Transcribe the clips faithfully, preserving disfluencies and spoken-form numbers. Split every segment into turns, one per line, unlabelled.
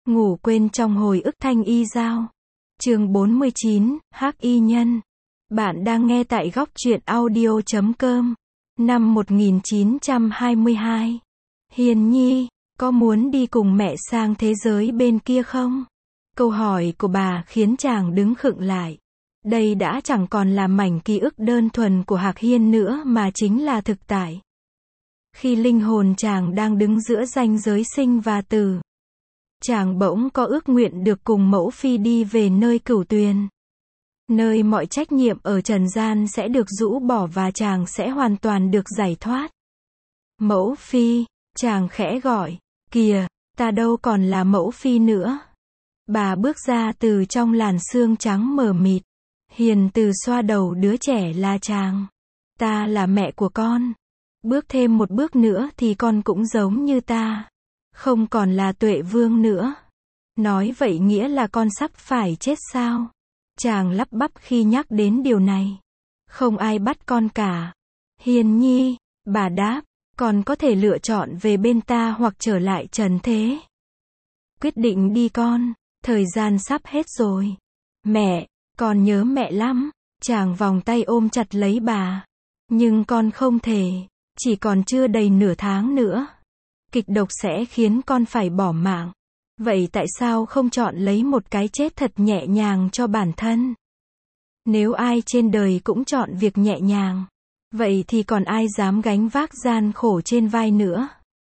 Ngủ quên trong hồi ức thanh y giao. Chương bốn mươi chín, Hắc y nhân. Bạn đang nghe tại góc truyện audio chấm com. Năm một nghìn chín trăm hai mươi hai. Hiền Nhi, có muốn đi cùng mẹ sang thế giới bên kia không? Câu hỏi của bà khiến chàng đứng khựng lại. Đây đã chẳng còn là mảnh ký ức đơn thuần của Hạc Hiên nữa mà chính là thực tại. Khi linh hồn chàng đang đứng giữa ranh giới sinh và tử, chàng bỗng có ước nguyện được cùng mẫu phi đi về nơi cửu tuyền. Nơi mọi trách nhiệm ở trần gian sẽ được rũ bỏ và chàng sẽ hoàn toàn được giải thoát. Mẫu phi, chàng khẽ gọi, kìa, ta đâu còn là mẫu phi nữa. Bà bước ra từ trong làn sương trắng mờ mịt. Hiền từ xoa đầu đứa trẻ là chàng. Ta là mẹ của con. Bước thêm một bước nữa thì con cũng giống như ta. Không còn là Tuệ Vương nữa. Nói vậy nghĩa là con sắp phải chết sao? Chàng lắp bắp khi nhắc đến điều này. Không ai bắt con cả. Hiền Nhi, bà đáp, con có thể lựa chọn về bên ta hoặc trở lại trần thế. Quyết định đi con, thời gian sắp hết rồi. Mẹ, con nhớ mẹ lắm. Chàng vòng tay ôm chặt lấy bà. Nhưng con không thể, chỉ còn chưa đầy nửa tháng nữa. Kịch độc sẽ khiến con phải bỏ mạng. Vậy tại sao không chọn lấy một cái chết thật nhẹ nhàng cho bản thân? Nếu ai trên đời cũng chọn việc nhẹ nhàng, vậy thì còn ai dám gánh vác gian khổ trên vai nữa?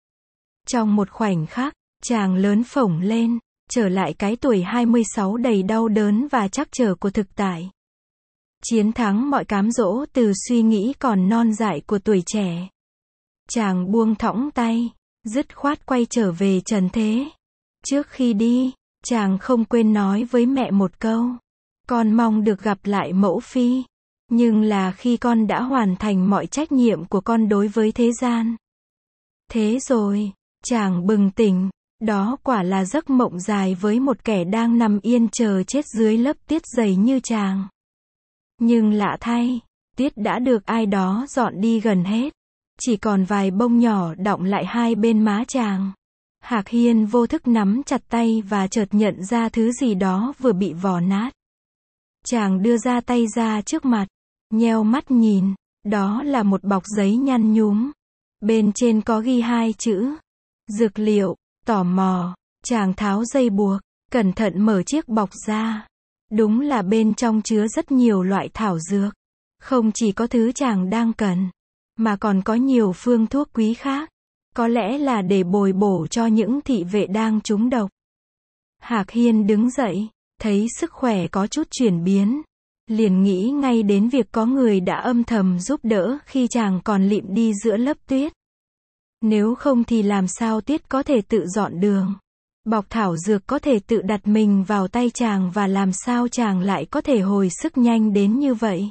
Trong một khoảnh khắc, chàng lớn phổng lên, trở lại cái tuổi hai mươi sáu đầy đau đớn và trắc trở của thực tại. Chiến thắng mọi cám dỗ từ suy nghĩ còn non dại của tuổi trẻ. Chàng buông thõng tay, dứt khoát quay trở về trần thế. Trước khi đi, chàng không quên nói với mẹ một câu. Con mong được gặp lại mẫu phi. Nhưng là khi con đã hoàn thành mọi trách nhiệm của con đối với thế gian. Thế rồi, chàng bừng tỉnh. Đó quả là giấc mộng dài với một kẻ đang nằm yên chờ chết dưới lớp tiết dày như chàng. Nhưng lạ thay, tiết đã được ai đó dọn đi gần hết. Chỉ còn vài bông nhỏ đọng lại hai bên má chàng. Hạc Hiên vô thức nắm chặt tay và chợt nhận ra thứ gì đó vừa bị vò nát. Chàng đưa ra tay ra trước mặt, nheo mắt nhìn, đó là một bọc giấy nhăn nhúm. Bên trên có ghi hai chữ, dược liệu. Tò mò, chàng tháo dây buộc, cẩn thận mở chiếc bọc ra. Đúng là bên trong chứa rất nhiều loại thảo dược. Không chỉ có thứ chàng đang cần, mà còn có nhiều phương thuốc quý khác. Có lẽ là để bồi bổ cho những thị vệ đang trúng độc. Hạc Hiên đứng dậy, thấy sức khỏe có chút chuyển biến. Liền nghĩ ngay đến việc có người đã âm thầm giúp đỡ khi chàng còn lịm đi giữa lớp tuyết. Nếu không thì làm sao Tiết có thể tự dọn đường? Bọc thảo dược có thể tự đặt mình vào tay chàng và làm sao chàng lại có thể hồi sức nhanh đến như vậy?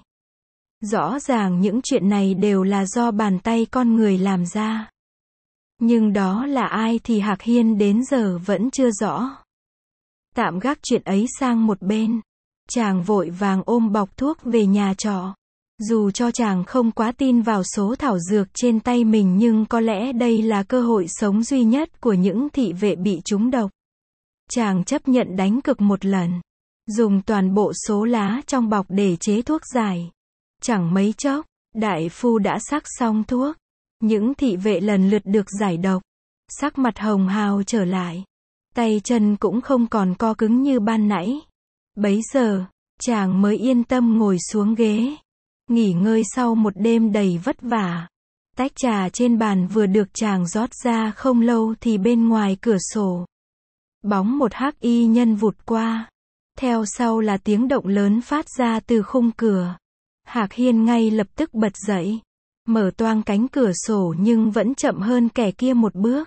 Rõ ràng những chuyện này đều là do bàn tay con người làm ra. Nhưng đó là ai thì Hạc Hiên đến giờ vẫn chưa rõ. Tạm gác chuyện ấy sang một bên. Chàng vội vàng ôm bọc thuốc về nhà trọ. Dù cho chàng không quá tin vào số thảo dược trên tay mình nhưng có lẽ đây là cơ hội sống duy nhất của những thị vệ bị trúng độc. Chàng chấp nhận đánh cược một lần. Dùng toàn bộ số lá trong bọc để chế thuốc giải. Chẳng mấy chốc, đại phu đã sắc xong thuốc. Những thị vệ lần lượt được giải độc. Sắc mặt hồng hào trở lại. Tay chân cũng không còn co cứng như ban nãy. Bấy giờ, chàng mới yên tâm ngồi xuống ghế. Nghỉ ngơi sau một đêm đầy vất vả. Tách trà trên bàn vừa được chàng rót ra không lâu thì bên ngoài cửa sổ. Bóng một hắc y nhân vụt qua. Theo sau là tiếng động lớn phát ra từ khung cửa. Hạc Hiên ngay lập tức bật dậy. Mở toang cánh cửa sổ nhưng vẫn chậm hơn kẻ kia một bước.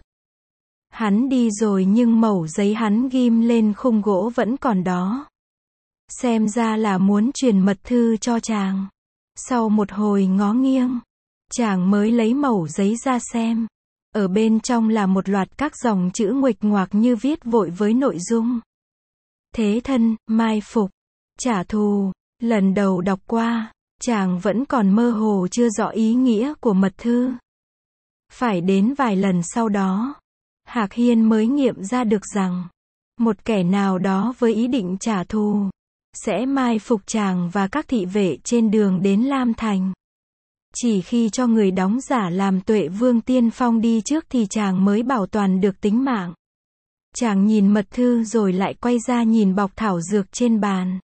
Hắn đi rồi nhưng mẩu giấy hắn ghim lên khung gỗ vẫn còn đó. Xem ra là muốn truyền mật thư cho chàng. Sau một hồi ngó nghiêng, chàng mới lấy mẩu giấy ra xem. Ở bên trong là một loạt các dòng chữ nguệch ngoạc như viết vội với nội dung. Thế thân, mai phục, trả thù. Lần đầu đọc qua, chàng vẫn còn mơ hồ chưa rõ ý nghĩa của mật thư. Phải đến vài lần sau đó, Hạc Hiên mới nghiệm ra được rằng, Một kẻ nào đó với ý định trả thù, sẽ mai phục chàng và các thị vệ trên đường đến Lam Thành. Chỉ khi cho người đóng giả làm Tuệ Vương tiên phong đi trước thì chàng mới bảo toàn được tính mạng. Chàng nhìn mật thư rồi lại quay ra nhìn bọc thảo dược trên bàn.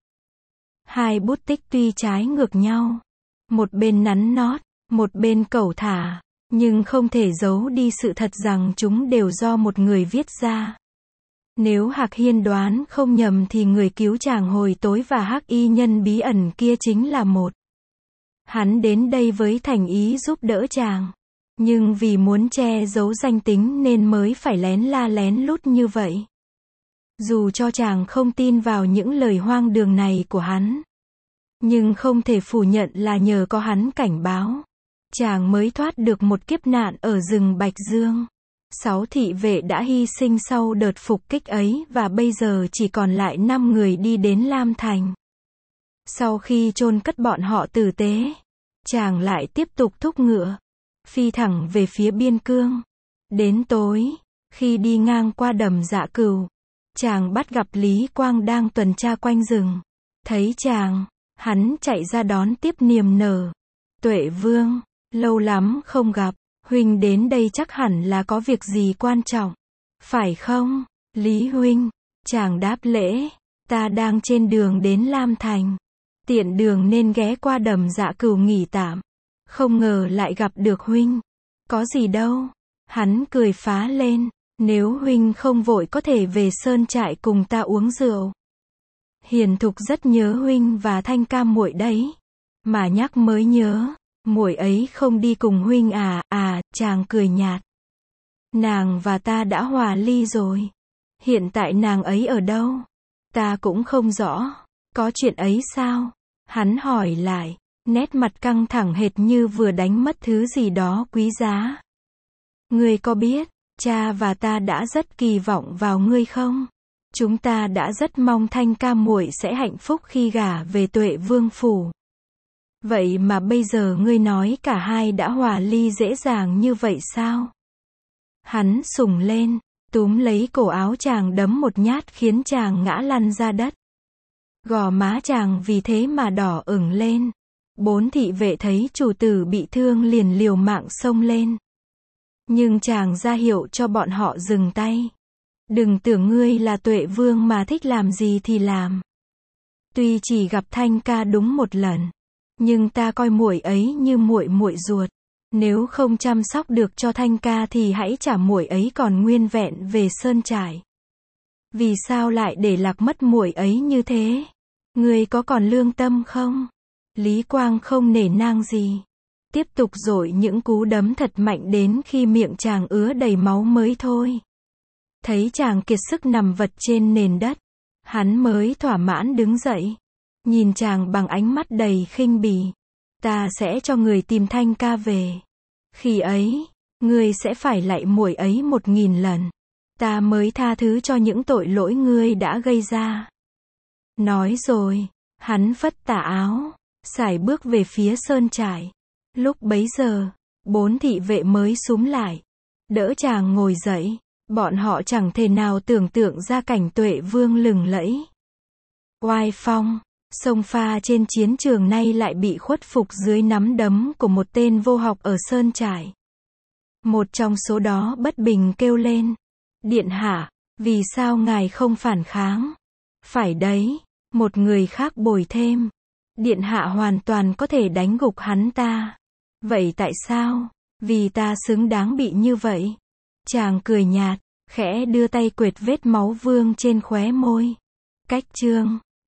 Hai bút tích tuy trái ngược nhau, một bên nắn nót, một bên cẩu thả, nhưng không thể giấu đi sự thật rằng chúng đều do một người viết ra. Nếu Hạc Hiên đoán không nhầm thì người cứu chàng hồi tối và hắc y nhân bí ẩn kia chính là một. Hắn đến đây với thành ý giúp đỡ chàng, nhưng vì muốn che giấu danh tính nên mới phải lén la lén lút như vậy. Dù cho chàng không tin vào những lời hoang đường này của hắn, nhưng không thể phủ nhận là nhờ có hắn cảnh báo, chàng mới thoát được một kiếp nạn ở rừng Bạch Dương. Sáu thị vệ đã hy sinh sau đợt phục kích ấy và bây giờ chỉ còn lại năm người đi đến Lam Thành. Sau khi chôn cất bọn họ tử tế, chàng lại tiếp tục thúc ngựa, phi thẳng về phía biên cương. Đến tối, khi đi ngang qua đầm Dạ Cừu, chàng bắt gặp Lý Quang đang tuần tra quanh rừng. Thấy chàng, hắn chạy ra đón tiếp niềm nở. Tuệ Vương, lâu lắm không gặp, huynh đến đây chắc hẳn là có việc gì quan trọng, phải không, Lý huynh? Chàng đáp lễ, ta đang trên đường đến Lam Thành, tiện đường nên ghé qua đầm Dạ Cừu nghỉ tạm, không ngờ lại gặp được huynh. Có gì đâu, hắn cười phá lên, nếu huynh không vội có thể về sơn trại cùng ta uống rượu. Hiền Thục rất nhớ huynh và Thanh ca muội đấy, mà nhắc mới nhớ, muội ấy không đi cùng huynh à? À, chàng cười nhạt. Nàng và ta đã hòa ly rồi. Hiện tại nàng ấy ở đâu? Ta cũng không rõ. Có chuyện ấy sao? Hắn hỏi lại, nét mặt căng thẳng hệt như vừa đánh mất thứ gì đó quý giá. Ngươi có biết, cha và ta đã rất kỳ vọng vào ngươi không? Chúng ta đã rất mong Thanh ca muội sẽ hạnh phúc khi gả về Tuệ Vương phủ. Vậy mà bây giờ ngươi nói cả hai đã hòa ly dễ dàng như vậy sao? Hắn sùng lên, túm lấy cổ áo chàng đấm một nhát khiến chàng ngã lăn ra đất. Gò má chàng vì thế mà đỏ ửng lên. Bốn thị vệ thấy chủ tử bị thương liền liều mạng xông lên. Nhưng chàng ra hiệu cho bọn họ dừng tay. Đừng tưởng ngươi là Tuệ Vương mà thích làm gì thì làm. Tuy chỉ gặp Thanh ca đúng một lần, nhưng ta coi muội ấy như muội muội ruột. Nếu không chăm sóc được cho Thanh ca thì hãy trả muội ấy còn nguyên vẹn về sơn trại. Vì sao lại để lạc mất muội ấy như thế? Ngươi có còn lương tâm không? Lý Quang không nể nang gì, tiếp tục dội những cú đấm thật mạnh đến khi miệng chàng ứa đầy máu mới thôi. Thấy chàng kiệt sức nằm vật trên nền đất, hắn mới thỏa mãn đứng dậy, nhìn chàng bằng ánh mắt đầy khinh bỉ. Ta sẽ cho người tìm Thanh ca về. Khi ấy, ngươi sẽ phải lạy muội ấy một nghìn lần. Ta mới tha thứ cho những tội lỗi ngươi đã gây ra. Nói rồi, hắn phất tà áo, sải bước về phía sơn trại. Lúc bấy giờ, bốn thị vệ mới xúm lại, đỡ chàng ngồi dậy. Bọn họ chẳng thể nào tưởng tượng ra cảnh Tuệ Vương lừng lẫy, oai phong, xông pha trên chiến trường nay lại bị khuất phục dưới nắm đấm của một tên vô học ở sơn trại. Một trong số đó bất bình kêu lên, điện hạ, vì sao ngài không phản kháng? Phải đấy, một người khác bồi thêm, điện hạ hoàn toàn có thể đánh gục hắn ta. Vậy tại sao? Vì ta xứng đáng bị như vậy. Chàng cười nhạt, khẽ đưa tay quệt vết máu vương trên khóe môi. Cách chương